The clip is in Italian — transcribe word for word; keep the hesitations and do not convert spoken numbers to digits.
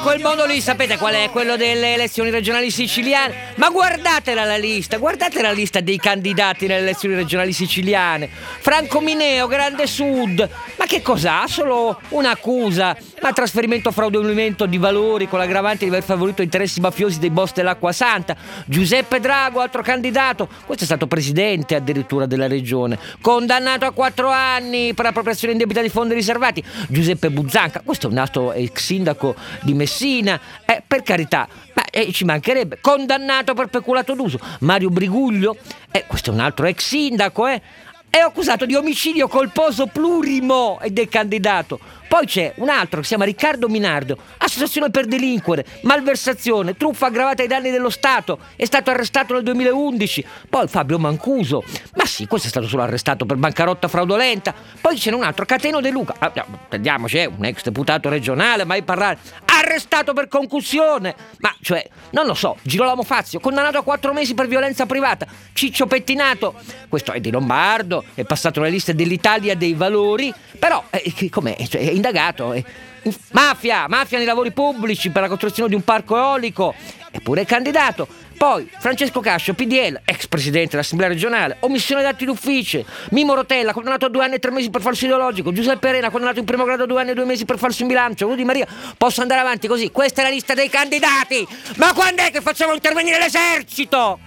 quel modo lì sapete qual è? Quello delle elezioni regionali siciliane. Ma guardatela la lista, guardate la lista dei candidati nelle elezioni regionali siciliane. Franco Mineo, Grande Sud. Ma che cos'ha? Solo un'accusa, ma trasferimento fraudolento di valori con l'aggravante di aver favorito interessi mafiosi dei boss dell'Acqua Santa. Giuseppe Drago, altro candidato, questo è stato presidente addirittura della regione, condannato a quattro anni per appropriazione indebita di fondi riservati. Giuseppe Buzzanca, questo è un altro ex sindaco di Messina, eh, per carità, ma eh, ci mancherebbe, condannato per peculato d'uso. Mario Briguglio, eh, questo è un altro ex sindaco, eh, è accusato di omicidio colposo plurimo ed è candidato. Poi c'è un altro che si chiama Riccardo Minardo, associazione per delinquere, malversazione, truffa aggravata ai danni dello Stato, è stato arrestato nel duemilaundici. Poi Fabio Mancuso, ma sì, questo è stato solo arrestato per bancarotta fraudolenta. Poi c'è un altro, Cateno De Luca, ah, intendiamoci, è un ex deputato regionale, mai parlare, arrestato per concussione. Ma cioè, non lo so, Girolamo Fazio, condannato a quattro mesi per violenza privata. Ciccio Pettinato, questo è di Lombardo, è passato nelle liste dell'Italia dei Valori, però eh, com'è? Cioè, è indagato. Eh. Mafia, mafia nei lavori pubblici per la costruzione di un parco eolico, eppure è candidato. Poi Francesco Cascio, P D L, ex presidente dell'Assemblea regionale, omissione d'atti d'ufficio. Mimo Rotella, condannato a due anni e tre mesi per falso ideologico. Giuseppe Arena, condannato in primo grado a due anni e due mesi per falso in bilancio. Rudy Maria, posso andare avanti così? Questa è la lista dei candidati. Ma quando è che facciamo intervenire l'esercito?